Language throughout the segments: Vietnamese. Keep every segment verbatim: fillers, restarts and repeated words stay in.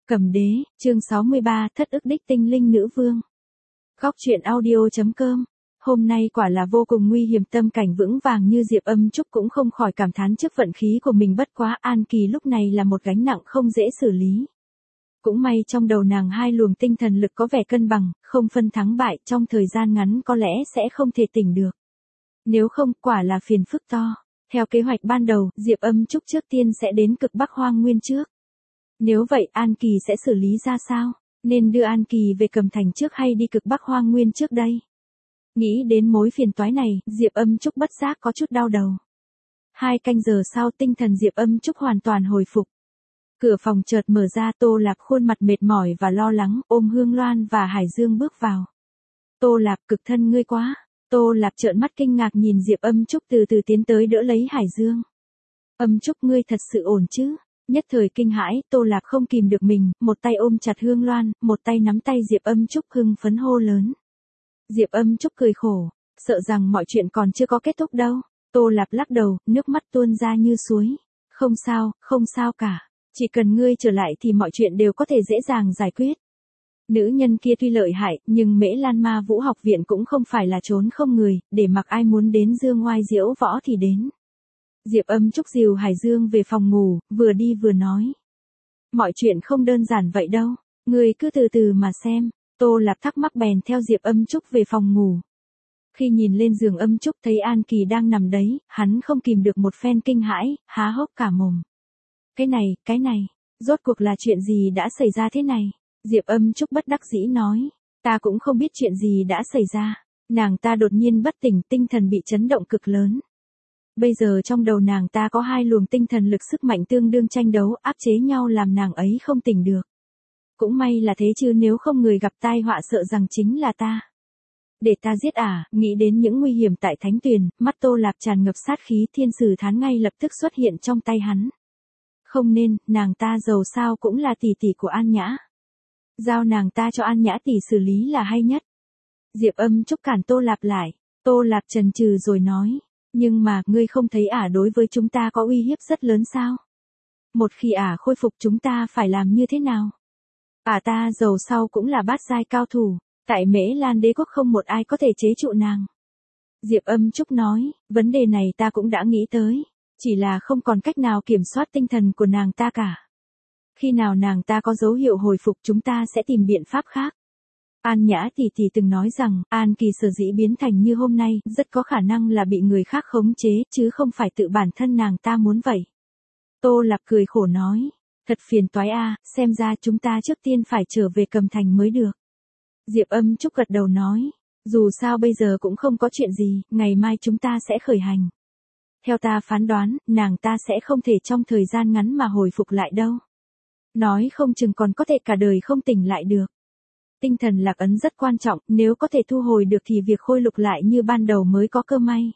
Cầm đế, chương sáu mươi ba, thất ức đích tinh linh nữ vương. Góc truyện audio chấm com. Hôm nay quả là vô cùng nguy hiểm, tâm cảnh vững vàng như Diệp Âm Trúc cũng không khỏi cảm thán trước vận khí của mình, bất quá An Kỳ lúc này là một gánh nặng không dễ xử lý. Cũng may trong đầu nàng hai luồng tinh thần lực có vẻ cân bằng, không phân thắng bại, trong thời gian ngắn có lẽ sẽ không thể tỉnh được. Nếu không, quả là phiền phức to. Theo kế hoạch ban đầu, Diệp Âm Trúc trước tiên sẽ đến cực Bắc Hoang Nguyên trước. Nếu vậy An Kỳ sẽ xử lý ra sao? Nên đưa An Kỳ về Cầm Thành trước hay đi cực Bắc Hoang Nguyên trước đây? Nghĩ đến mối phiền toái này, Diệp Âm Trúc bất giác có chút đau đầu. Hai canh giờ sau, tinh thần Diệp Âm Trúc hoàn toàn hồi phục. Cửa phòng chợt mở ra, Tô Lạp khuôn mặt mệt mỏi và lo lắng, ôm Hương Loan và Hải Dương bước vào. Tô Lạp, cực thân ngươi quá. Tô Lạp trợn mắt kinh ngạc nhìn Diệp Âm Trúc từ từ tiến tới đỡ lấy Hải Dương. Âm Trúc, ngươi thật sự ổn chứ? Nhất thời kinh hãi, Tô Lạp không kìm được mình, một tay ôm chặt Hương Loan, một tay nắm tay Diệp Âm Trúc hưng phấn hô lớn. Diệp Âm Trúc cười khổ, sợ rằng mọi chuyện còn chưa có kết thúc đâu. Tô Lạp lắc đầu, nước mắt tuôn ra như suối. Không sao, không sao cả. Chỉ cần ngươi trở lại thì mọi chuyện đều có thể dễ dàng giải quyết. Nữ nhân kia tuy lợi hại, nhưng Mễ Lan Ma Vũ học viện cũng không phải là trốn không người, để mặc ai muốn đến dương ngoai diễu võ thì đến. Diệp Âm Trúc dìu Hải Dương về phòng ngủ, vừa đi vừa nói. Mọi chuyện không đơn giản vậy đâu, ngươi cứ từ từ mà xem. Tô Lạp thắc mắc bèn theo Diệp Âm Trúc về phòng ngủ. Khi nhìn lên giường Âm Trúc thấy An Kỳ đang nằm đấy, hắn không kìm được một phen kinh hãi, há hốc cả mồm. Cái này, cái này, rốt cuộc là chuyện gì đã xảy ra thế này? Diệp Âm Trúc bất đắc dĩ nói, ta cũng không biết chuyện gì đã xảy ra. Nàng ta đột nhiên bất tỉnh, tinh thần bị chấn động cực lớn. Bây giờ trong đầu nàng ta có hai luồng tinh thần lực sức mạnh tương đương tranh đấu, áp chế nhau làm nàng ấy không tỉnh được. Cũng may là thế chứ nếu không người gặp tai họa sợ rằng chính là ta. Để ta giết à, nghĩ đến những nguy hiểm tại Thánh Tuyền, mắt Tô Lạp tràn ngập sát khí, thiên sử thán ngay lập tức xuất hiện trong tay hắn. Không nên, nàng ta dầu sao cũng là tỷ tỷ của An Nhã. Giao nàng ta cho An Nhã tỷ xử lý là hay nhất. Diệp Âm Trúc cản Tô Lạp lại. Tô Lạp chần chừ rồi nói. Nhưng mà, ngươi không thấy ả đối với chúng ta có uy hiếp rất lớn sao? Một khi ả khôi phục chúng ta phải làm như thế nào? Ả ta dầu sau cũng là bát giai cao thủ, tại Mễ Lan đế quốc không một ai có thể chế trụ nàng. Diệp Âm Trúc nói, vấn đề này ta cũng đã nghĩ tới, chỉ là không còn cách nào kiểm soát tinh thần của nàng ta cả. Khi nào nàng ta có dấu hiệu hồi phục chúng ta sẽ tìm biện pháp khác. An Nhã tỷ tỷ từng nói rằng, An Kỳ sở dĩ biến thành như hôm nay, rất có khả năng là bị người khác khống chế, chứ không phải tự bản thân nàng ta muốn vậy. Tô Lạp cười khổ nói, thật phiền toái a, xem ra chúng ta trước tiên phải trở về Cầm Thành mới được. Diệp Âm Trúc gật đầu nói, dù sao bây giờ cũng không có chuyện gì, ngày mai chúng ta sẽ khởi hành. Theo ta phán đoán, nàng ta sẽ không thể trong thời gian ngắn mà hồi phục lại đâu. Nói không chừng còn có thể cả đời không tỉnh lại được. Tinh thần lạc ấn rất quan trọng, nếu có thể thu hồi được thì việc khôi lục lại như ban đầu mới có cơ may.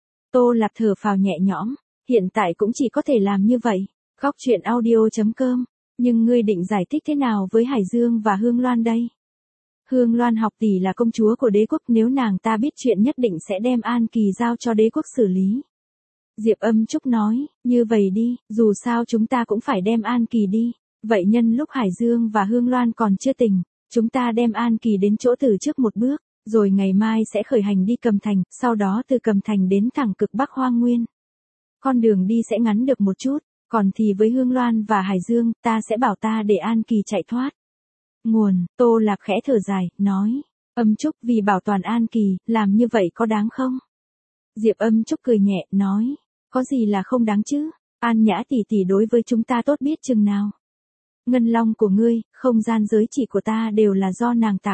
Tô Lạp thở phào nhẹ nhõm, hiện tại cũng chỉ có thể làm như vậy. Góc truyện audio chấm com. Nhưng ngươi định giải thích thế nào với Hải Dương và Hương Loan đây? Hương Loan học tỷ là công chúa của đế quốc, nếu nàng ta biết chuyện nhất định sẽ đem An Kỳ giao cho đế quốc xử lý. Diệp Âm Trúc nói, như vậy đi, dù sao chúng ta cũng phải đem An Kỳ đi. Vậy nhân lúc Hải Dương và Hương Loan còn chưa tỉnh, chúng ta đem An Kỳ đến chỗ tử trước một bước, rồi ngày mai sẽ khởi hành đi Cầm Thành, sau đó từ Cầm Thành đến thẳng cực Bắc Hoang Nguyên. Con đường đi sẽ ngắn được một chút, còn thì với Hương Loan và Hải Dương, ta sẽ bảo ta để An Kỳ chạy thoát. Nguồn, Tô Lạp khẽ thở dài, nói, Âm Trúc vì bảo toàn An Kỳ, làm như vậy có đáng không? Diệp Âm Trúc cười nhẹ, nói, có gì là không đáng chứ, An Nhã tỷ tỷ đối với chúng ta tốt biết chừng nào. Ngân long của ngươi, không gian giới chỉ của ta đều là do nàng tặng.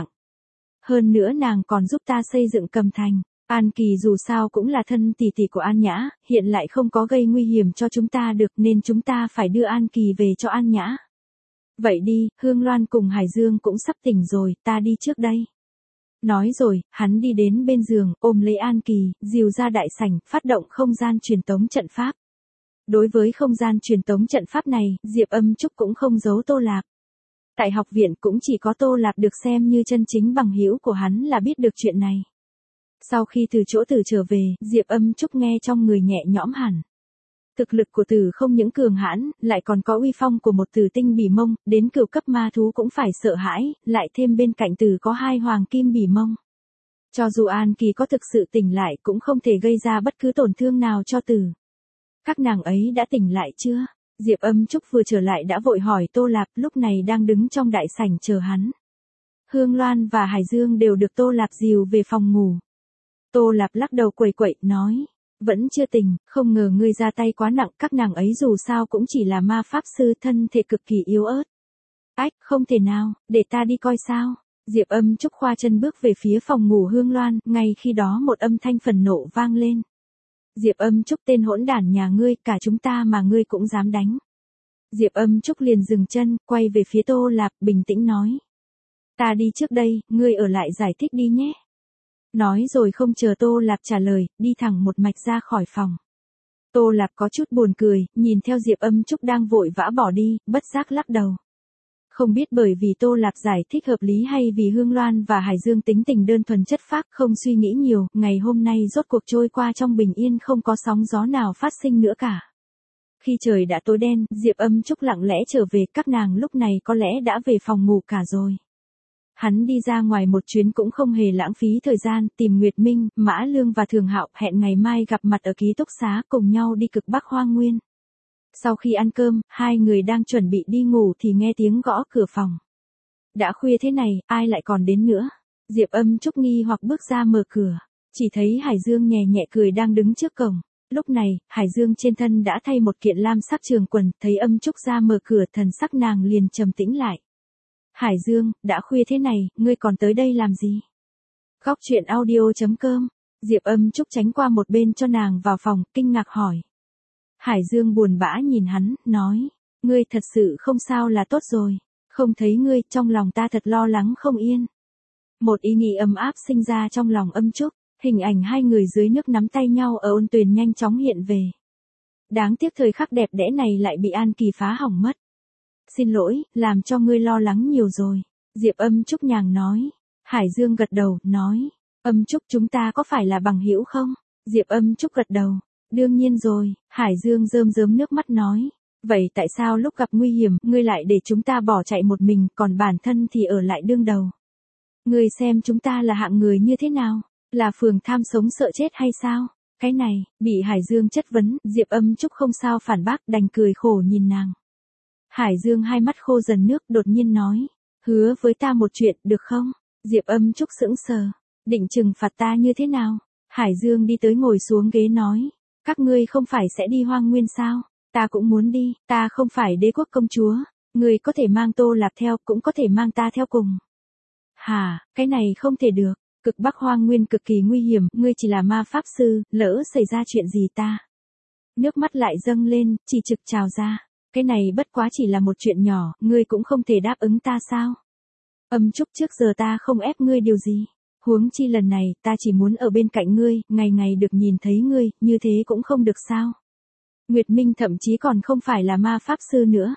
Hơn nữa nàng còn giúp ta xây dựng Cầm Thành. An Kỳ dù sao cũng là thân tỷ tỷ của An Nhã, hiện lại không có gây nguy hiểm cho chúng ta được nên chúng ta phải đưa An Kỳ về cho An Nhã. Vậy đi, Hương Loan cùng Hải Dương cũng sắp tỉnh rồi, ta đi trước đây. Nói rồi, hắn đi đến bên giường, ôm lấy An Kỳ, dìu ra đại sảnh, phát động không gian truyền tống trận pháp. Đối với không gian truyền tống trận pháp này, Diệp Âm Trúc cũng không giấu Tô Lạp. Tại học viện cũng chỉ có Tô Lạp được xem như chân chính bằng hữu của hắn là biết được chuyện này. Sau khi từ chỗ tử trở về, Diệp Âm Trúc nghe trong người nhẹ nhõm hẳn. Thực lực của tử không những cường hãn, lại còn có uy phong của một tử tinh bỉ mông, đến cửu cấp ma thú cũng phải sợ hãi, lại thêm bên cạnh tử có hai hoàng kim bỉ mông. Cho dù An Kỳ có thực sự tỉnh lại cũng không thể gây ra bất cứ tổn thương nào cho tử. Các nàng ấy đã tỉnh lại chưa? Diệp Âm Trúc vừa trở lại đã vội hỏi Tô Lạp, lúc này đang đứng trong đại sảnh chờ hắn. Hương Loan và Hải Dương đều được Tô Lạp dìu về phòng ngủ. Tô Lạp lắc đầu quẩy quậy, nói, vẫn chưa tỉnh, không ngờ ngươi ra tay quá nặng, các nàng ấy dù sao cũng chỉ là ma pháp sư, thân thể cực kỳ yếu ớt. Ách, không thể nào, để ta đi coi sao. Diệp Âm Trúc khoa chân bước về phía phòng ngủ Hương Loan, ngay khi đó một âm thanh phẫn nộ vang lên. Diệp Âm Trúc, tên hỗn đản nhà ngươi, cả chúng ta mà ngươi cũng dám đánh. Diệp Âm Trúc liền dừng chân, quay về phía Tô Lạp, bình tĩnh nói. Ta đi trước đây, ngươi ở lại giải thích đi nhé. Nói rồi không chờ Tô Lạp trả lời, đi thẳng một mạch ra khỏi phòng. Tô Lạp có chút buồn cười, nhìn theo Diệp Âm Trúc đang vội vã bỏ đi, bất giác lắc đầu. Không biết bởi vì Tô Lạp giải thích hợp lý hay vì Hương Loan và Hải Dương tính tình đơn thuần chất phác, không suy nghĩ nhiều, ngày hôm nay rốt cuộc trôi qua trong bình yên, không có sóng gió nào phát sinh nữa cả. Khi trời đã tối đen, Diệp Âm Trúc lặng lẽ trở về, các nàng lúc này có lẽ đã về phòng ngủ cả rồi. Hắn đi ra ngoài một chuyến cũng không hề lãng phí thời gian, tìm Nguyệt Minh, Mã Lương và Thường Hạo, hẹn ngày mai gặp mặt ở ký túc xá, cùng nhau đi cực Bắc Hoang Nguyên. Sau khi ăn cơm, hai người đang chuẩn bị đi ngủ thì nghe tiếng gõ cửa phòng. Đã khuya thế này, ai lại còn đến nữa? Diệp Âm Trúc nghi hoặc bước ra mở cửa, chỉ thấy Hải Dương nhẹ nhẹ cười đang đứng trước cổng. Lúc này, Hải Dương trên thân đã thay một kiện lam sắc trường quần, thấy Âm Trúc ra mở cửa, thần sắc nàng liền trầm tĩnh lại. Hải Dương, đã khuya thế này, ngươi còn tới đây làm gì? Góc truyện audio chấm com. Diệp Âm Trúc tránh qua một bên cho nàng vào phòng, kinh ngạc hỏi. Hải Dương buồn bã nhìn hắn, nói, ngươi thật sự không sao là tốt rồi, không thấy ngươi, trong lòng ta thật lo lắng không yên. Một ý nghĩ ấm áp sinh ra trong lòng Âm Trúc, hình ảnh hai người dưới nước nắm tay nhau ở ôn tuyền nhanh chóng hiện về. Đáng tiếc thời khắc đẹp đẽ này lại bị An Kỳ phá hỏng mất. Xin lỗi, làm cho ngươi lo lắng nhiều rồi. Diệp Âm Trúc nhàng nói. Hải Dương gật đầu, nói. Âm Trúc, chúng ta có phải là bằng hữu không? Diệp Âm Trúc gật đầu. Đương nhiên rồi, Hải Dương rơm rớm nước mắt nói. Vậy tại sao lúc gặp nguy hiểm, ngươi lại để chúng ta bỏ chạy một mình, còn bản thân thì ở lại đương đầu? Ngươi xem chúng ta là hạng người như thế nào? Là phường tham sống sợ chết hay sao? Cái này, bị Hải Dương chất vấn, Diệp Âm Trúc không sao phản bác, đành cười khổ nhìn nàng. Hải Dương hai mắt khô dần nước, đột nhiên nói. Hứa với ta một chuyện, được không? Diệp Âm Trúc sững sờ. Định trừng phạt ta như thế nào? Hải Dương đi tới ngồi xuống ghế nói. Các ngươi không phải sẽ đi Hoang Nguyên sao? Ta cũng muốn đi, ta không phải đế quốc công chúa. Ngươi có thể mang Tô Lạp theo, cũng có thể mang ta theo cùng. Hả, cái này không thể được. Cực Bắc Hoang Nguyên cực kỳ nguy hiểm, ngươi chỉ là ma pháp sư, lỡ xảy ra chuyện gì ta? Nước mắt lại dâng lên, chỉ trực trào ra. Cái này bất quá chỉ là một chuyện nhỏ, ngươi cũng không thể đáp ứng ta sao? Âm Trúc, trước giờ ta không ép ngươi điều gì. Huống chi lần này, ta chỉ muốn ở bên cạnh ngươi, ngày ngày được nhìn thấy ngươi, như thế cũng không được sao? Nguyệt Minh thậm chí còn không phải là ma pháp sư nữa.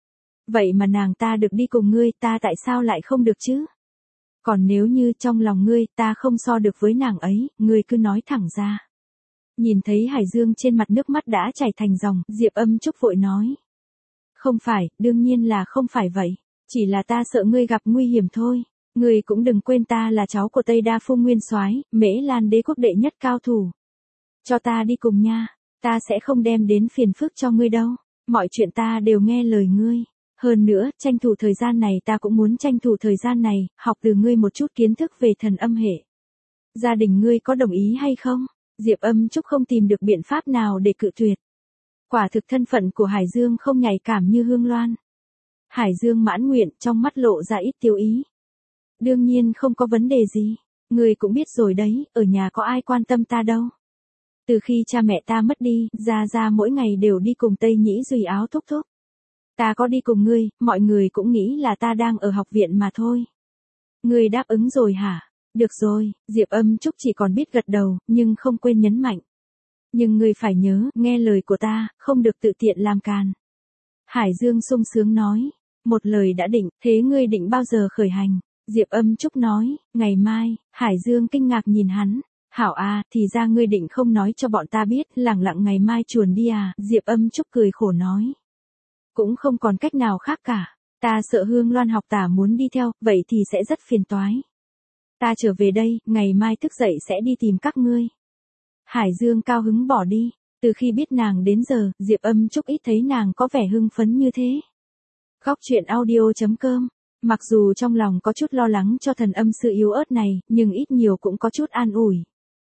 Vậy mà nàng ta được đi cùng ngươi, ta tại sao lại không được chứ? Còn nếu như trong lòng ngươi, ta không so được với nàng ấy, ngươi cứ nói thẳng ra. Nhìn thấy Hải Dương trên mặt nước mắt đã chảy thành dòng, Diệp Âm Trúc vội nói. Không phải, đương nhiên là không phải vậy. Chỉ là ta sợ ngươi gặp nguy hiểm thôi. Ngươi cũng đừng quên ta là cháu của Tây Đa Phu Nguyên Soái, Mễ Lan đế quốc đệ nhất cao thủ. Cho ta đi cùng nha, ta sẽ không đem đến phiền phức cho ngươi đâu. Mọi chuyện ta đều nghe lời ngươi. Hơn nữa, tranh thủ thời gian này ta cũng muốn tranh thủ thời gian này, học từ ngươi một chút kiến thức về thần âm hệ. Gia đình ngươi có đồng ý hay không? Diệp Âm Trúc không tìm được biện pháp nào để cự tuyệt. Quả thực thân phận của Hải Dương không nhạy cảm như Hương Loan. Hải Dương mãn nguyện, trong mắt lộ ra ít tiêu ý. Đương nhiên không có vấn đề gì. Ngươi cũng biết rồi đấy, ở nhà có ai quan tâm ta đâu. Từ khi cha mẹ ta mất đi, Gia Gia mỗi ngày đều đi cùng Tây Nhĩ Duy Áo thúc thúc. Ta có đi cùng ngươi, mọi người cũng nghĩ là ta đang ở học viện mà thôi. Ngươi đáp ứng rồi hả? Được rồi, Diệp Âm Trúc chỉ còn biết gật đầu, nhưng không quên nhấn mạnh. Nhưng ngươi phải nhớ, nghe lời của ta, không được tự tiện làm càn. Hải Dương sung sướng nói. Một lời đã định, thế ngươi định bao giờ khởi hành? Diệp Âm Trúc nói, ngày mai. Hải Dương kinh ngạc nhìn hắn. Hảo a, thì ra ngươi định không nói cho bọn ta biết, lẳng lặng ngày mai chuồn đi à, Diệp Âm Trúc cười khổ nói. Cũng không còn cách nào khác cả, ta sợ Hương Loan học tả muốn đi theo, vậy thì sẽ rất phiền toái. Ta trở về đây, ngày mai thức dậy sẽ đi tìm các ngươi. Hải Dương cao hứng bỏ đi, từ khi biết nàng đến giờ, Diệp Âm Trúc ít thấy nàng có vẻ hưng phấn như thế. Góc truyện audio.com. Mặc dù trong lòng có chút lo lắng cho thần âm sư yếu ớt này, nhưng ít nhiều cũng có chút an ủi.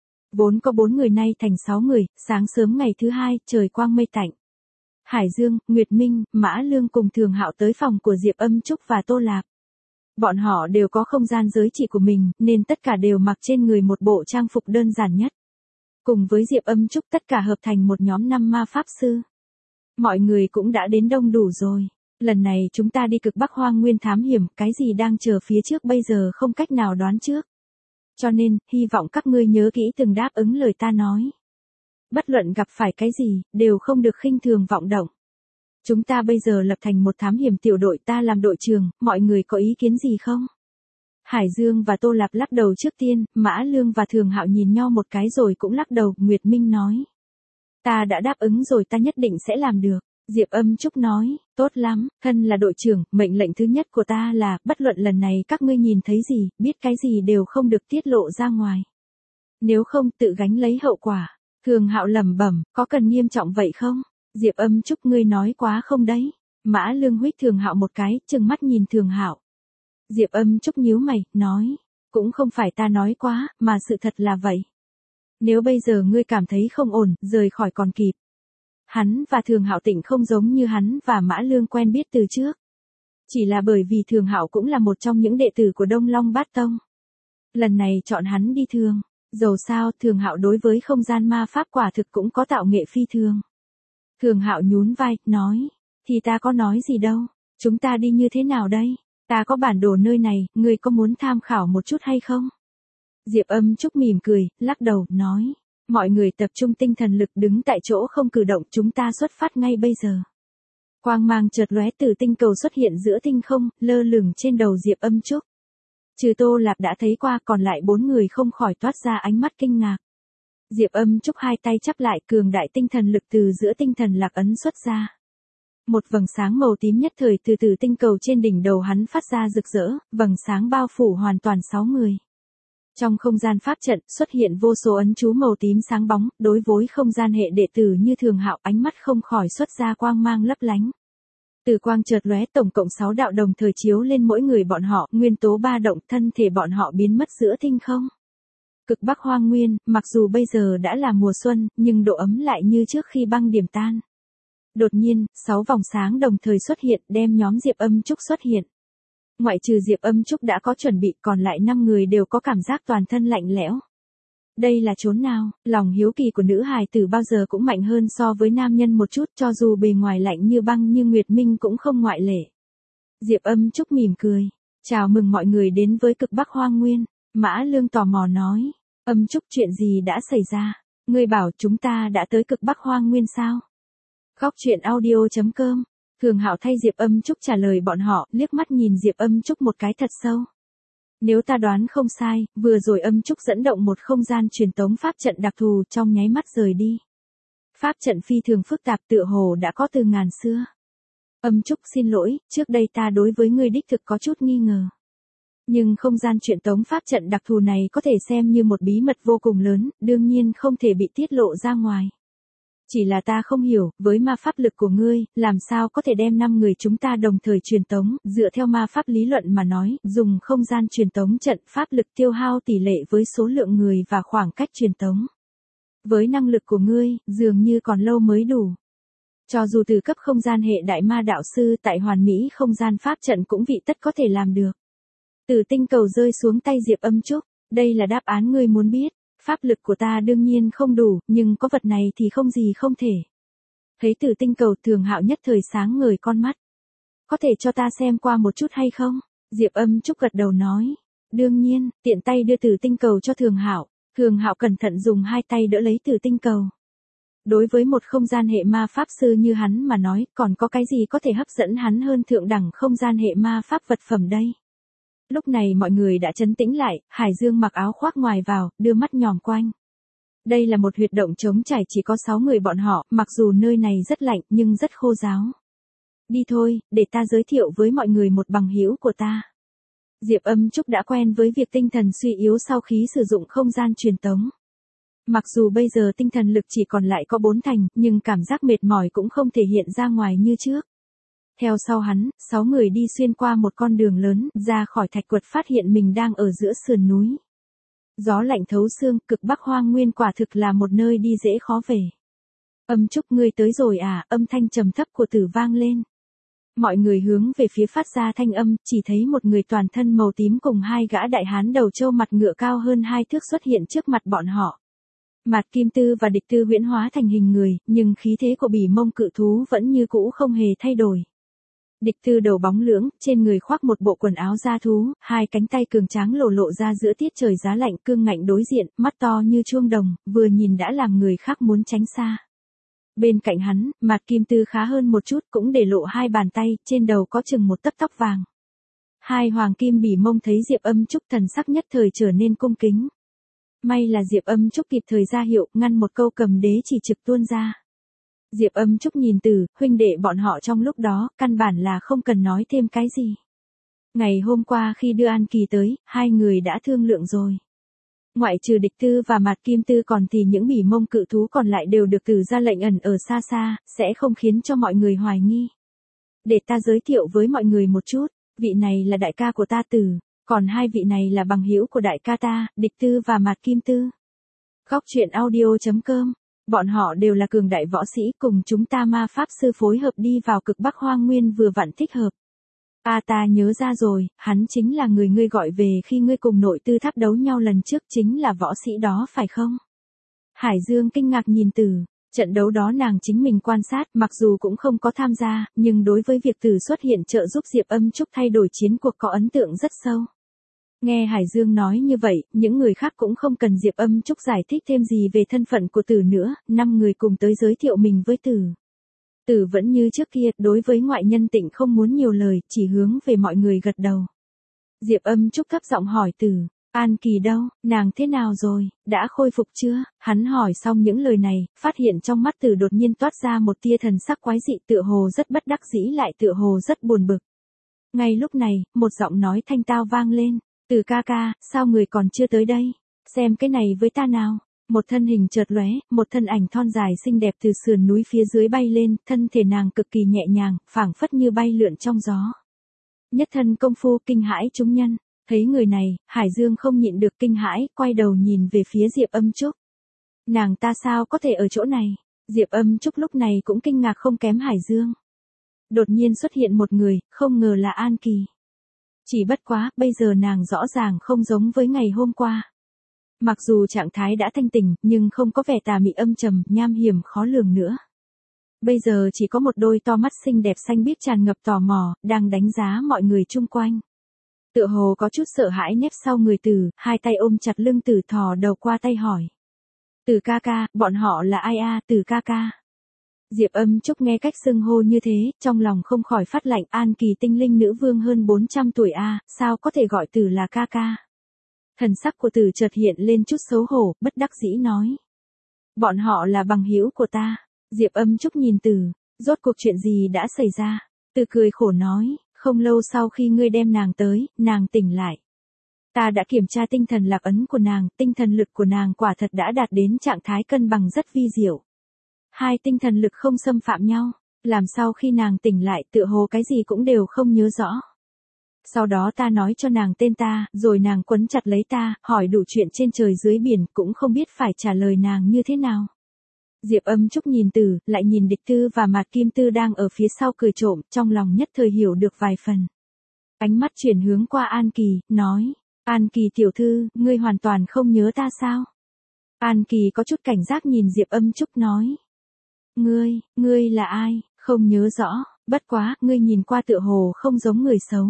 Vốn có bốn người nay thành sáu người, sáng sớm ngày thứ hai, trời quang mây tạnh. Hải Dương, Nguyệt Minh, Mã Lương cùng Thường Hạo tới phòng của Diệp Âm Trúc và Tô Lạp. Bọn họ đều có không gian giới chỉ của mình, nên tất cả đều mặc trên người một bộ trang phục đơn giản nhất. Cùng với Diệp Âm Trúc tất cả hợp thành một nhóm năm ma pháp sư. Mọi người cũng đã đến đông đủ rồi. Lần này chúng ta đi cực Bắc Hoang Nguyên thám hiểm, cái gì đang chờ phía trước bây giờ không cách nào đoán trước. Cho nên, hy vọng các ngươi nhớ kỹ từng đáp ứng lời ta nói. Bất luận gặp phải cái gì, đều không được khinh thường vọng động. Chúng ta bây giờ lập thành một thám hiểm tiểu đội, ta làm đội trưởng, mọi người có ý kiến gì không? Hải Dương và Tô Lạp lắc đầu trước tiên, Mã Lương và Thường Hạo nhìn nhau một cái rồi cũng lắc đầu, Nguyệt Minh nói. Ta đã đáp ứng rồi, ta nhất định sẽ làm được. Diệp Âm Trúc nói, tốt lắm, thân là đội trưởng, mệnh lệnh thứ nhất của ta là, bất luận lần này các ngươi nhìn thấy gì, biết cái gì đều không được tiết lộ ra ngoài. Nếu không tự gánh lấy hậu quả. Thường Hạo lẩm bẩm, có cần nghiêm trọng vậy không? Diệp Âm Trúc ngươi nói quá không đấy. Mã Lương huých Thường Hạo một cái, trừng mắt nhìn Thường Hạo. Diệp Âm Trúc nhíu mày, nói, cũng không phải ta nói quá, mà sự thật là vậy. Nếu bây giờ ngươi cảm thấy không ổn, rời khỏi còn kịp. Hắn và Thường Hạo Tịnh không giống như hắn và Mã Lương quen biết từ trước. Chỉ là bởi vì Thường Hạo cũng là một trong những đệ tử của Đông Long Bát Tông. Lần này chọn hắn đi thường. Dầu sao, Thường Hạo đối với không gian ma pháp quả thực cũng có tạo nghệ phi thường. Thường Hạo nhún vai, nói, thì ta có nói gì đâu, chúng ta đi như thế nào đây? Ta có bản đồ nơi này, ngươi có muốn tham khảo một chút hay không? Diệp Âm Trúc mỉm cười, lắc đầu, nói. Mọi người tập trung tinh thần lực đứng tại chỗ không cử động, chúng ta xuất phát ngay bây giờ. Quang mang chợt lóe từ tinh cầu xuất hiện giữa tinh không, lơ lửng trên đầu Diệp Âm Trúc. Trừ Tô Lạp đã thấy qua, còn lại bốn người không khỏi toát ra ánh mắt kinh ngạc. Diệp Âm Trúc hai tay chắp lại, cường đại tinh thần lực từ giữa tinh thần lạc ấn xuất ra. Một vầng sáng màu tím nhất thời từ từ tinh cầu trên đỉnh đầu hắn phát ra rực rỡ, vầng sáng bao phủ hoàn toàn sáu người. Trong không gian pháp trận xuất hiện vô số ấn chú màu tím sáng bóng, đối với không gian hệ đệ tử như Thường Hạo, ánh mắt không khỏi xuất ra quang mang lấp lánh. Từ quang chợt lóe, tổng cộng sáu đạo đồng thời chiếu lên mỗi người bọn họ, nguyên tố ba động, thân thể bọn họ biến mất giữa tinh không. Cực Bắc Hoang Nguyên, mặc dù bây giờ đã là mùa xuân, nhưng độ ấm lại như trước khi băng điểm tan. Đột nhiên, sáu vòng sáng đồng thời xuất hiện, đem nhóm Diệp Âm Trúc xuất hiện. Ngoại trừ Diệp Âm Trúc đã có chuẩn bị, còn lại năm người đều có cảm giác toàn thân lạnh lẽo. Đây là chốn nào? Lòng hiếu kỳ của nữ hài tử bao giờ cũng mạnh hơn so với nam nhân một chút, cho dù bề ngoài lạnh như băng như Nguyệt Minh cũng không ngoại lệ. Diệp Âm Trúc mỉm cười. Chào mừng mọi người đến với Cực Bắc Hoang Nguyên. Mã Lương tò mò nói. Âm Trúc, chuyện gì đã xảy ra? Ngươi bảo chúng ta đã tới Cực Bắc Hoang Nguyên sao? Góc truyện audio.com. Thường Hạo thay Diệp Âm Trúc trả lời bọn họ, liếc mắt nhìn Diệp Âm Trúc một cái thật sâu. Nếu ta đoán không sai, vừa rồi Âm Trúc dẫn động một không gian truyền tống pháp trận đặc thù, trong nháy mắt rời đi. Pháp trận phi thường phức tạp, tựa hồ đã có từ ngàn xưa. Âm Trúc xin lỗi, trước đây ta đối với ngươi đích thực có chút nghi ngờ. Nhưng không gian truyền tống pháp trận đặc thù này có thể xem như một bí mật vô cùng lớn, đương nhiên không thể bị tiết lộ ra ngoài. Chỉ là ta không hiểu, với ma pháp lực của ngươi, làm sao có thể đem năm người chúng ta đồng thời truyền tống, dựa theo ma pháp lý luận mà nói, dùng không gian truyền tống trận, pháp lực tiêu hao tỷ lệ với số lượng người và khoảng cách truyền tống. Với năng lực của ngươi, dường như còn lâu mới đủ. Cho dù từ cấp không gian hệ đại ma đạo sư tại hoàn mỹ không gian pháp trận cũng vị tất có thể làm được. Từ tinh cầu rơi xuống tay Diệp Âm Trúc, đây là đáp án ngươi muốn biết. Pháp lực của ta đương nhiên không đủ, nhưng có vật này thì không gì không thể. Thấy từ tinh cầu, Thường Hạo nhất thời sáng ngời con mắt. Có thể cho ta xem qua một chút hay không? Diệp Âm Trúc gật đầu nói. Đương nhiên, tiện tay đưa từ tinh cầu cho Thường Hạo. Thường Hạo cẩn thận dùng hai tay đỡ lấy từ tinh cầu. Đối với một không gian hệ ma pháp sư như hắn mà nói, còn có cái gì có thể hấp dẫn hắn hơn thượng đẳng không gian hệ ma pháp vật phẩm đây? Lúc này mọi người đã trấn tĩnh lại, Hải Dương mặc áo khoác ngoài vào, đưa mắt nhòm quanh. Đây là một huyệt động trống trải chỉ có sáu người bọn họ, mặc dù nơi này rất lạnh nhưng rất khô ráo. Đi thôi, để ta giới thiệu với mọi người một bằng hữu của ta. Diệp Âm Trúc đã quen với việc tinh thần suy yếu sau khi sử dụng không gian truyền tống. Mặc dù bây giờ tinh thần lực chỉ còn lại có bốn thành, nhưng cảm giác mệt mỏi cũng không thể hiện ra ngoài như trước. Theo sau hắn, sáu người đi xuyên qua một con đường lớn, ra khỏi thạch quật phát hiện mình đang ở giữa sườn núi. Gió lạnh thấu xương, cực bắc hoang nguyên quả thực là một nơi đi dễ khó về. Âm Trúc ngươi tới rồi à, âm thanh trầm thấp của Tử vang lên. Mọi người hướng về phía phát ra thanh âm, chỉ thấy một người toàn thân màu tím cùng hai gã đại hán đầu trâu mặt ngựa cao hơn hai thước xuất hiện trước mặt bọn họ. Mạt Kim Tư và Địch Tư huyễn hóa thành hình người, nhưng khí thế của bỉ mông cự thú vẫn như cũ không hề thay đổi. Địch Tư đầu bóng lưỡng, trên người khoác một bộ quần áo da thú, hai cánh tay cường tráng lộ lộ ra giữa tiết trời giá lạnh, cương ngạnh đối diện, mắt to như chuông đồng, vừa nhìn đã làm người khác muốn tránh xa. Bên cạnh hắn, Mạt Kim Tư khá hơn một chút, cũng để lộ hai bàn tay, trên đầu có chừng một tấc tóc vàng. Hai hoàng kim bỉ mông thấy Diệp Âm Trúc thần sắc nhất thời trở nên cung kính. May là Diệp Âm Trúc kịp thời ra hiệu, ngăn một câu cầm đế chỉ trực tuôn ra. Diệp Âm Trúc nhìn Từ, huynh đệ bọn họ trong lúc đó, căn bản là không cần nói thêm cái gì. Ngày hôm qua khi đưa An Kỳ tới, hai người đã thương lượng rồi. Ngoại trừ Địch Tư và Mạt Kim Tư còn thì những bỉ mông cự thú còn lại đều được Từ ra lệnh ẩn ở xa xa, sẽ không khiến cho mọi người hoài nghi. Để ta giới thiệu với mọi người một chút, vị này là đại ca của ta Từ, còn hai vị này là bằng hữu của đại ca ta, Địch Tư và Mạt Kim Tư. Góc truyện audio chấm com. Bọn họ đều là cường đại võ sĩ, cùng chúng ta ma pháp sư phối hợp đi vào cực bắc hoang nguyên vừa vặn thích hợp. À ta nhớ ra rồi, hắn chính là người ngươi gọi về khi ngươi cùng nội tư tháp đấu nhau lần trước, chính là võ sĩ đó phải không? Hải Dương kinh ngạc nhìn Từ, trận đấu đó nàng chính mình quan sát, mặc dù cũng không có tham gia, nhưng đối với việc Từ xuất hiện trợ giúp Diệp Âm Trúc thay đổi chiến cuộc có ấn tượng rất sâu. Nghe Hải Dương nói như vậy, những người khác cũng không cần Diệp Âm Trúc giải thích thêm gì về thân phận của Từ nữa, năm người cùng tới giới thiệu mình với Từ. Từ vẫn như trước kia, đối với ngoại nhân Tịnh không muốn nhiều lời, chỉ hướng về mọi người gật đầu. Diệp Âm Trúc thấp giọng hỏi Từ, An Kỳ đâu, nàng thế nào rồi, đã khôi phục chưa? Hắn hỏi xong những lời này, phát hiện trong mắt Từ đột nhiên toát ra một tia thần sắc quái dị, tựa hồ rất bất đắc dĩ lại tựa hồ rất buồn bực. Ngay lúc này, một giọng nói thanh tao vang lên. Từ ca ca, sao người còn chưa tới đây? Xem cái này với ta nào. Một thân hình chợt lóe, một thân ảnh thon dài xinh đẹp từ sườn núi phía dưới bay lên, thân thể nàng cực kỳ nhẹ nhàng, phảng phất như bay lượn trong gió. Nhất thân công phu kinh hãi chúng nhân, thấy người này, Hải Dương không nhịn được kinh hãi, quay đầu nhìn về phía Diệp Âm Trúc. Nàng ta sao có thể ở chỗ này? Diệp Âm Trúc lúc này cũng kinh ngạc không kém Hải Dương. Đột nhiên xuất hiện một người, không ngờ là An Kỳ. Chỉ bất quá, bây giờ nàng rõ ràng không giống với ngày hôm qua. Mặc dù trạng thái đã thanh tỉnh, nhưng không có vẻ tà mị âm trầm, nham hiểm khó lường nữa. Bây giờ chỉ có một đôi to mắt xinh đẹp xanh biếc tràn ngập tò mò, đang đánh giá mọi người chung quanh. Tựa hồ có chút sợ hãi nép sau người Từ, hai tay ôm chặt lưng Từ thò đầu qua tay hỏi. Từ ca ca, bọn họ là ai a? Từ ca ca. Diệp Âm Trúc nghe cách xưng hô như thế, trong lòng không khỏi phát lạnh. An Kỳ tinh linh nữ vương hơn bốn trăm tuổi a, sao có thể gọi Từ là ca ca? Thần sắc của Từ chợt hiện lên chút xấu hổ, bất đắc dĩ nói. Bọn họ là bằng hữu của ta. Diệp Âm Trúc nhìn Từ, rốt cuộc chuyện gì đã xảy ra? Từ cười khổ nói, không lâu sau khi ngươi đem nàng tới, nàng tỉnh lại. Ta đã kiểm tra tinh thần lạc ấn của nàng, tinh thần lực của nàng quả thật đã đạt đến trạng thái cân bằng rất vi diệu. Hai tinh thần lực không xâm phạm nhau, làm sao khi nàng tỉnh lại tựa hồ cái gì cũng đều không nhớ rõ. Sau đó ta nói cho nàng tên ta, rồi nàng quấn chặt lấy ta, hỏi đủ chuyện trên trời dưới biển, cũng không biết phải trả lời nàng như thế nào. Diệp Âm Trúc nhìn Từ, lại nhìn Địch Tư và Mạt Kim Tư đang ở phía sau cười trộm, trong lòng nhất thời hiểu được vài phần. Ánh mắt chuyển hướng qua An Kỳ, nói, An Kỳ tiểu thư, ngươi hoàn toàn không nhớ ta sao? An Kỳ có chút cảnh giác nhìn Diệp Âm Trúc nói. Ngươi, ngươi là ai, không nhớ rõ, bất quá, ngươi nhìn qua tựa hồ không giống người xấu.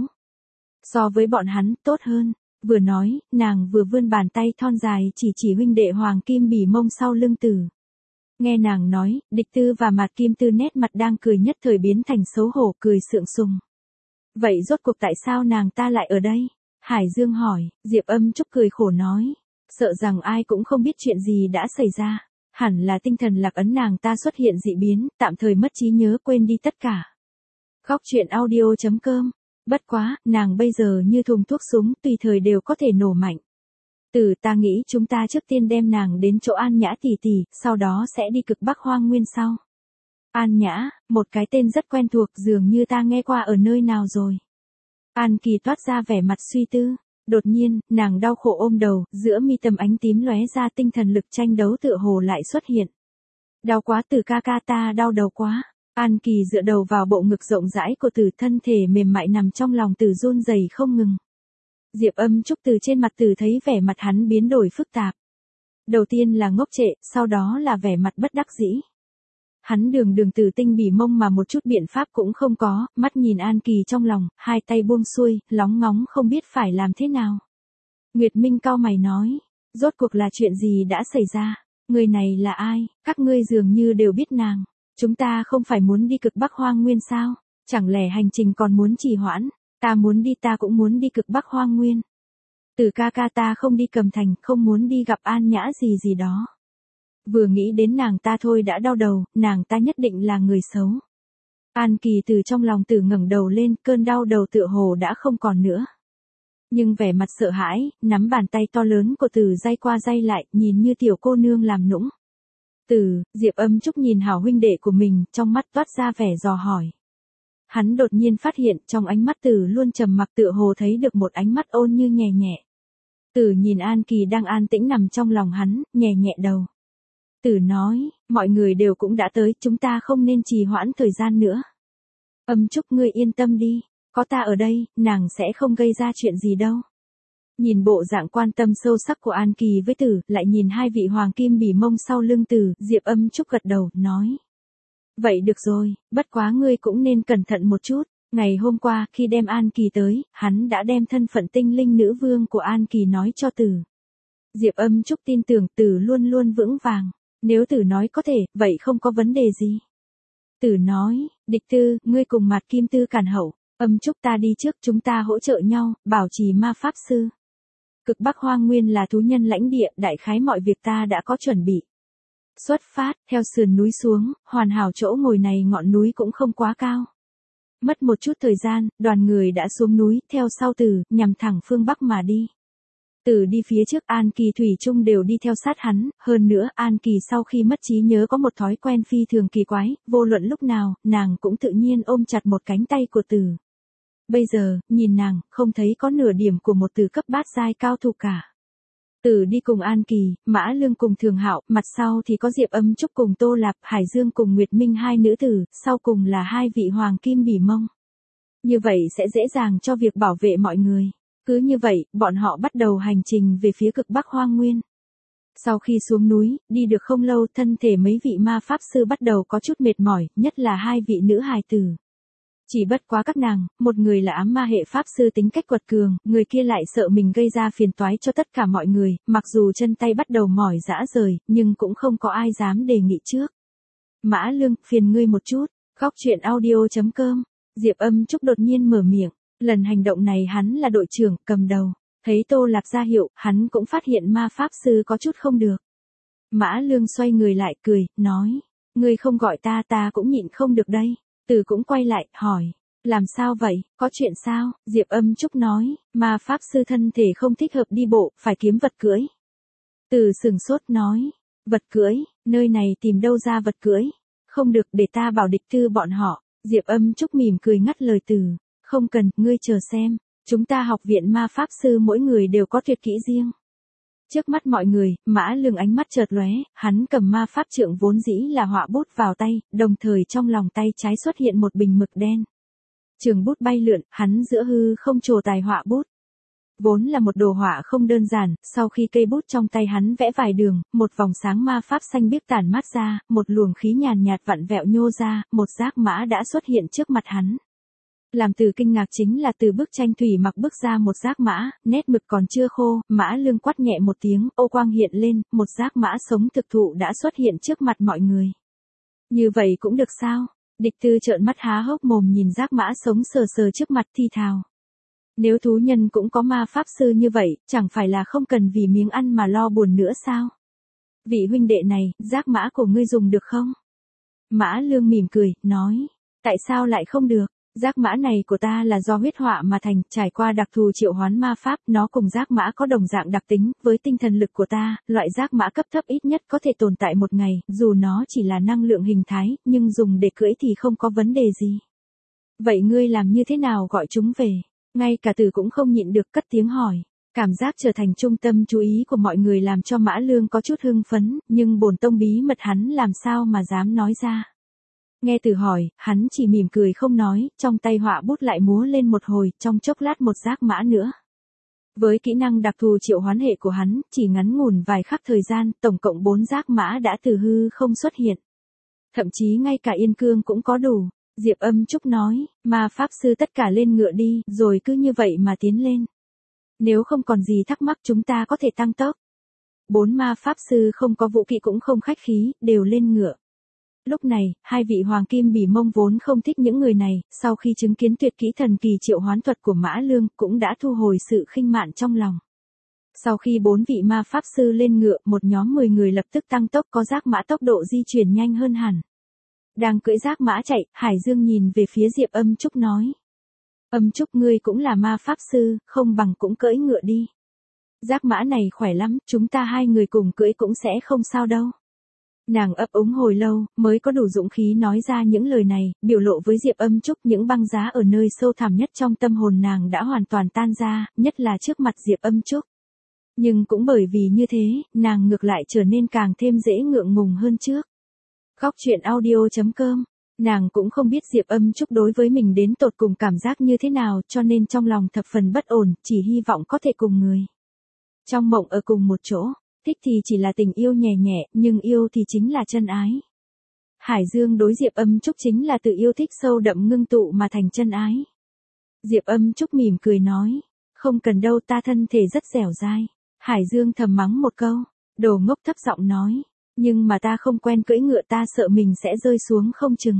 So với bọn hắn, tốt hơn. Vừa nói, nàng vừa vươn bàn tay thon dài chỉ chỉ huynh đệ Hoàng Kim bỉ mông sau lưng Từ. Nghe nàng nói, Địch Tư và Mạt Kim Tư nét mặt đang cười nhất thời biến thành xấu hổ, cười sượng sùng. Vậy rốt cuộc tại sao nàng ta lại ở đây? Hải Dương hỏi, Diệp Âm Trúc cười khổ nói. Sợ rằng ai cũng không biết chuyện gì đã xảy ra. Hẳn là tinh thần lạc ấn nàng ta xuất hiện dị biến, tạm thời mất trí nhớ quên đi tất cả. Khóc chuyện audio.com. Bất quá, nàng bây giờ như thùng thuốc súng, tùy thời đều có thể nổ mạnh. Từ ta nghĩ chúng ta trước tiên đem nàng đến chỗ An Nhã tỷ tỷ, sau đó sẽ đi cực Bắc Hoang Nguyên sau. An Nhã, một cái tên rất quen thuộc, dường như ta nghe qua ở nơi nào rồi. An Kỳ toát ra vẻ mặt suy tư. Đột nhiên, nàng đau khổ ôm đầu, giữa mi tâm ánh tím lóe ra tinh thần lực tranh đấu tựa hồ lại xuất hiện. Đau quá Từ ca ca, ta đau đầu quá. An Kỳ dựa đầu vào bộ ngực rộng rãi của Từ, thân thể mềm mại nằm trong lòng Từ run rẩy không ngừng. Diệp Âm Trúc từ trên mặt Từ thấy vẻ mặt hắn biến đổi phức tạp. Đầu tiên là ngốc trệ, sau đó là vẻ mặt bất đắc dĩ. Hắn đường đường Từ tinh bỉ mông mà một chút biện pháp cũng không có, mắt nhìn An Kỳ trong lòng, hai tay buông xuôi, lóng ngóng không biết phải làm thế nào. Nguyệt Minh cau mày nói, rốt cuộc là chuyện gì đã xảy ra, người này là ai, các ngươi dường như đều biết nàng, chúng ta không phải muốn đi cực Bắc Hoang Nguyên sao, chẳng lẽ hành trình còn muốn trì hoãn, ta muốn đi, ta cũng muốn đi cực Bắc Hoang Nguyên. Từ ca ca, ta không đi Cầm Thành, không muốn đi gặp An Nhã gì gì đó. Vừa nghĩ đến nàng ta thôi đã đau đầu, nàng ta nhất định là người xấu. An Kỳ từ trong lòng Từ ngẩng đầu lên, cơn đau đầu tựa hồ đã không còn nữa. Nhưng vẻ mặt sợ hãi, nắm bàn tay to lớn của Từ day qua day lại, nhìn như tiểu cô nương làm nũng. Từ, Diệp Âm Trúc nhìn hảo huynh đệ của mình, trong mắt toát ra vẻ dò hỏi. Hắn đột nhiên phát hiện, trong ánh mắt Từ luôn trầm mặc tựa hồ thấy được một ánh mắt ôn như nhẹ nhẹ. Từ nhìn An Kỳ đang an tĩnh nằm trong lòng hắn, nhẹ nhẹ đầu. Từ nói, mọi người đều cũng đã tới, chúng ta không nên trì hoãn thời gian nữa. Âm Trúc, ngươi yên tâm đi, có ta ở đây, nàng sẽ không gây ra chuyện gì đâu. Nhìn bộ dạng quan tâm sâu sắc của An Kỳ với Từ, lại nhìn hai vị hoàng kim bỉ mông sau lưng Từ, Diệp Âm Trúc gật đầu, nói. Vậy được rồi, bất quá ngươi cũng nên cẩn thận một chút. Ngày hôm qua, khi đem An Kỳ tới, hắn đã đem thân phận tinh linh nữ vương của An Kỳ nói cho Từ. Diệp Âm Trúc tin tưởng Từ luôn luôn vững vàng. Nếu Từ nói có thể, vậy không có vấn đề gì. Từ nói, Địch Tư, ngươi cùng Mạt Kim Tư cản hậu, Âm Trúc ta đi trước, chúng ta hỗ trợ nhau, bảo trì ma pháp sư. Cực Bắc Hoang Nguyên là thú nhân lãnh địa, đại khái mọi việc ta đã có chuẩn bị. Xuất phát, theo sườn núi xuống, hoàn hảo chỗ ngồi này ngọn núi cũng không quá cao. Mất một chút thời gian, đoàn người đã xuống núi, theo sau Từ, nhằm thẳng phương Bắc mà đi. Từ đi phía trước, An Kỳ thủy chung đều đi theo sát hắn, hơn nữa An Kỳ sau khi mất trí nhớ có một thói quen phi thường kỳ quái, vô luận lúc nào, nàng cũng tự nhiên ôm chặt một cánh tay của Từ. Bây giờ, nhìn nàng, không thấy có nửa điểm của một Từ cấp bát giai cao thủ cả. Từ đi cùng An Kỳ, Mã Lương cùng Thường Hạo, mặt sau thì có Diệp Âm Trúc cùng Tô Lạp, Hải Dương cùng Nguyệt Minh hai nữ tử, sau cùng là hai vị hoàng kim bỉ mông. Như vậy sẽ dễ dàng cho việc bảo vệ mọi người. Cứ như vậy, bọn họ bắt đầu hành trình về phía cực Bắc Hoang Nguyên. Sau khi xuống núi, đi được không lâu, thân thể mấy vị ma pháp sư bắt đầu có chút mệt mỏi, nhất là hai vị nữ hài tử. Chỉ bất quá các nàng, một người là ám ma hệ pháp sư tính cách quật cường, người kia lại sợ mình gây ra phiền toái cho tất cả mọi người, mặc dù chân tay bắt đầu mỏi rã rời, nhưng cũng không có ai dám đề nghị trước. Mã Lương, phiền ngươi một chút, khóc chuyện audio.com, Diệp Âm Trúc đột nhiên mở miệng. Lần hành động này hắn là đội trưởng, cầm đầu. Thấy Tô Lạc ra hiệu, hắn cũng phát hiện ma pháp sư có chút không được. Mã Lương xoay người lại cười, nói. Ngươi không gọi ta, ta cũng nhịn không được đây. Từ cũng quay lại, hỏi. Làm sao vậy, có chuyện sao? Diệp Âm Trúc nói, ma pháp sư thân thể không thích hợp đi bộ, phải kiếm vật cưỡi. Từ sừng sốt nói. Vật cưỡi, nơi này tìm đâu ra vật cưỡi? Không được, để ta bảo Địch Tư bọn họ. Diệp Âm Trúc mỉm cười ngắt lời Từ. Không cần, ngươi chờ xem, chúng ta học viện ma pháp sư mỗi người đều có tuyệt kỹ riêng. Trước mắt mọi người, Mã Lương ánh mắt chợt lóe, hắn cầm ma pháp trượng vốn dĩ là họa bút vào tay, đồng thời trong lòng tay trái xuất hiện một bình mực đen. Trường bút bay lượn, hắn giữa hư không trổ tài họa bút. Vốn là một đồ họa không đơn giản, sau khi cây bút trong tay hắn vẽ vài đường, một vòng sáng ma pháp xanh biếc tản mát ra, một luồng khí nhàn nhạt vặn vẹo nhô ra, một giác mã đã xuất hiện trước mặt hắn. Làm Từ kinh ngạc chính là từ bức tranh thủy mặc bước ra một giác mã, nét mực còn chưa khô, Mã Lương quát nhẹ một tiếng, ô quang hiện lên, một giác mã sống thực thụ đã xuất hiện trước mặt mọi người. Như vậy cũng được sao? Địch Tư trợn mắt há hốc mồm nhìn giác mã sống sờ sờ trước mặt thi thào. Nếu thú nhân cũng có ma pháp sư như vậy, chẳng phải là không cần vì miếng ăn mà lo buồn nữa sao? Vị huynh đệ này, giác mã của ngươi dùng được không? Mã Lương mỉm cười, nói. Tại sao lại không được? Giác mã này của ta là do huyết họa mà thành, trải qua đặc thù triệu hoán ma pháp, nó cùng giác mã có đồng dạng đặc tính, với tinh thần lực của ta, loại giác mã cấp thấp ít nhất có thể tồn tại một ngày, dù nó chỉ là năng lượng hình thái, nhưng dùng để cưỡi thì không có vấn đề gì. Vậy ngươi làm như thế nào gọi chúng về? Ngay cả Tử cũng không nhịn được cất tiếng hỏi. Cảm giác trở thành trung tâm chú ý của mọi người làm cho Mã Lương có chút hưng phấn, nhưng bổn tông bí mật hắn làm sao mà dám nói ra. Nghe Tử hỏi, hắn chỉ mỉm cười không nói, trong tay họa bút lại múa lên một hồi, trong chốc lát một giác mã nữa. Với kỹ năng đặc thù triệu hoán hệ của hắn, chỉ ngắn ngủn vài khắc thời gian, tổng cộng bốn giác mã đã từ hư không xuất hiện. Thậm chí ngay cả Yên Cương cũng có đủ. Diệp Âm Trúc nói, ma pháp sư tất cả lên ngựa đi, rồi cứ như vậy mà tiến lên. Nếu không còn gì thắc mắc chúng ta có thể tăng tốc. Bốn ma pháp sư không có vũ kỵ cũng không khách khí, đều lên ngựa. Lúc này, hai vị hoàng kim bỉ mông vốn không thích những người này, sau khi chứng kiến tuyệt kỹ thần kỳ triệu hoán thuật của Mã Lương, cũng đã thu hồi sự khinh mạn trong lòng. Sau khi bốn vị ma pháp sư lên ngựa, một nhóm mười người lập tức tăng tốc, có giác mã tốc độ di chuyển nhanh hơn hẳn. Đang cưỡi giác mã chạy, Hải Dương nhìn về phía Diệp Âm Trúc nói. Âm Trúc ngươi cũng là ma pháp sư, không bằng cũng cưỡi ngựa đi. Giác mã này khỏe lắm, chúng ta hai người cùng cưỡi cũng sẽ không sao đâu. Nàng ấp úng hồi lâu, mới có đủ dũng khí nói ra những lời này, biểu lộ với Diệp Âm Trúc những băng giá ở nơi sâu thẳm nhất trong tâm hồn nàng đã hoàn toàn tan ra, nhất là trước mặt Diệp Âm Trúc. Nhưng cũng bởi vì như thế, nàng ngược lại trở nên càng thêm dễ ngượng ngùng hơn trước. Góc truyện audio chấm com. Nàng cũng không biết Diệp Âm Trúc đối với mình đến tột cùng cảm giác như thế nào, cho nên trong lòng thập phần bất ổn, chỉ hy vọng có thể cùng người. Trong mộng ở cùng một chỗ, thích thì chỉ là tình yêu nhẹ nhẹ, nhưng yêu thì chính là chân ái. Hải Dương đối Diệp Âm Trúc chính là tự yêu thích sâu đậm ngưng tụ mà thành chân ái. Diệp Âm Trúc mỉm cười nói, không cần đâu, ta thân thể rất dẻo dai. Hải Dương thầm mắng một câu, đồ ngốc, thấp giọng nói. Nhưng mà ta không quen cưỡi ngựa, ta sợ mình sẽ rơi xuống không chừng.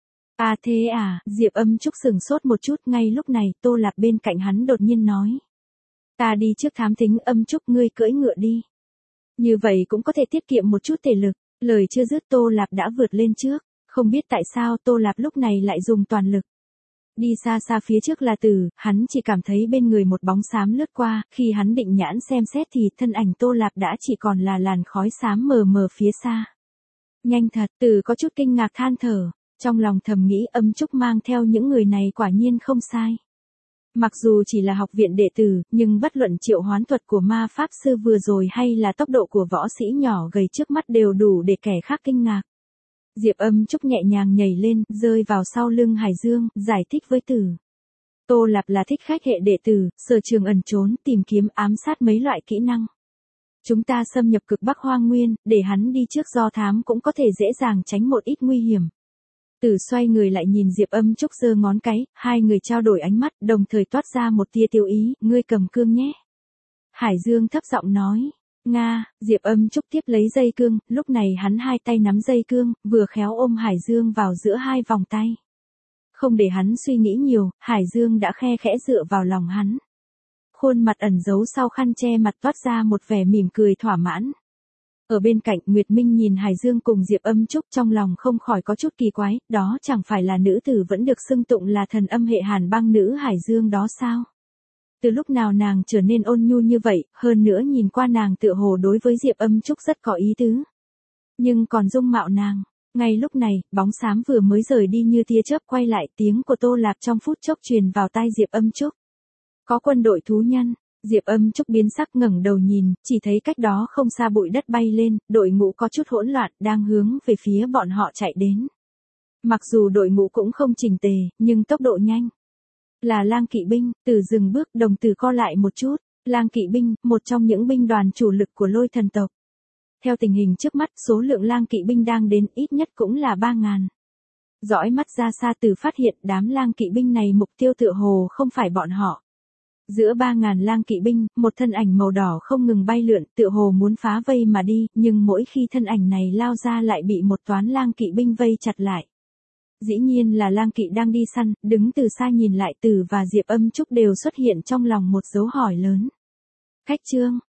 À thế à, Diệp Âm Trúc sừng sốt một chút, ngay lúc này Tô Lạp bên cạnh hắn đột nhiên nói. Ta đi trước thám thính, Âm Trúc ngươi cưỡi ngựa đi. Như vậy cũng có thể tiết kiệm một chút thể lực. Lời chưa dứt Tô Lạp đã vượt lên trước, không biết tại sao Tô Lạp lúc này lại dùng toàn lực. Đi xa xa phía trước là Tử, hắn chỉ cảm thấy bên người một bóng xám lướt qua, khi hắn định nhãn xem xét thì thân ảnh Tô Lạp đã chỉ còn là làn khói xám mờ mờ phía xa. Nhanh thật, Tử có chút kinh ngạc than thở, trong lòng thầm nghĩ Âm Trúc mang theo những người này quả nhiên không sai. Mặc dù chỉ là học viện đệ tử, nhưng bất luận triệu hoán thuật của ma pháp sư vừa rồi hay là tốc độ của võ sĩ nhỏ gầy trước mắt đều đủ để kẻ khác kinh ngạc. Diệp Âm Trúc nhẹ nhàng nhảy lên, rơi vào sau lưng Hải Dương, giải thích với Tử. Tô Lạp là thích khách hệ đệ tử, sở trường ẩn trốn, tìm kiếm, ám sát mấy loại kỹ năng. Chúng ta xâm nhập cực Bắc Hoang Nguyên, để hắn đi trước do thám cũng có thể dễ dàng tránh một ít nguy hiểm. Tử xoay người lại nhìn Diệp Âm Trúc giơ ngón cái, hai người trao đổi ánh mắt, đồng thời toát ra một tia tiêu ý, ngươi cầm cương nhé. Hải Dương thấp giọng nói. Nga, Diệp Âm Trúc tiếp lấy dây cương, lúc này hắn hai tay nắm dây cương, vừa khéo ôm Hải Dương vào giữa hai vòng tay. Không để hắn suy nghĩ nhiều, Hải Dương đã khe khẽ dựa vào lòng hắn. Khuôn mặt ẩn giấu sau khăn che mặt toát ra một vẻ mỉm cười thỏa mãn. Ở bên cạnh Nguyệt Minh nhìn Hải Dương cùng Diệp Âm Trúc trong lòng không khỏi có chút kỳ quái, đó chẳng phải là nữ tử vẫn được xưng tụng là thần âm hệ Hàn Băng nữ Hải Dương đó sao? Từ lúc nào nàng trở nên ôn nhu như vậy, hơn nữa nhìn qua nàng tựa hồ đối với Diệp Âm Trúc rất có ý tứ. Nhưng còn dung mạo nàng, ngay lúc này, bóng xám vừa mới rời đi như tia chớp quay lại, tiếng của Tô Lạp trong phút chốc truyền vào tai Diệp Âm Trúc. Có quân đội thú nhân. Diệp Âm Trúc biến sắc ngẩng đầu nhìn, chỉ thấy cách đó không xa bụi đất bay lên, đội ngũ có chút hỗn loạn, đang hướng về phía bọn họ chạy đến. Mặc dù đội ngũ cũng không chỉnh tề, nhưng tốc độ nhanh. Là lang kỵ binh. Tử dừng bước, đồng tử co lại một chút. Lang kỵ binh, một trong những binh đoàn chủ lực của Lôi thần tộc. Theo tình hình trước mắt, số lượng lang kỵ binh đang đến ít nhất cũng là ba ngàn. Dõi mắt ra xa, Tử phát hiện đám lang kỵ binh này mục tiêu tựa hồ không phải bọn họ. Giữa ba ngàn lang kỵ binh, một thân ảnh màu đỏ không ngừng bay lượn, tựa hồ muốn phá vây mà đi, nhưng mỗi khi thân ảnh này lao ra lại bị một toán lang kỵ binh vây chặt lại. Dĩ nhiên là Lang Kỵ đang đi săn, đứng từ xa nhìn lại Tử và Diệp Âm Trúc đều xuất hiện trong lòng một dấu hỏi lớn. Khách Trương,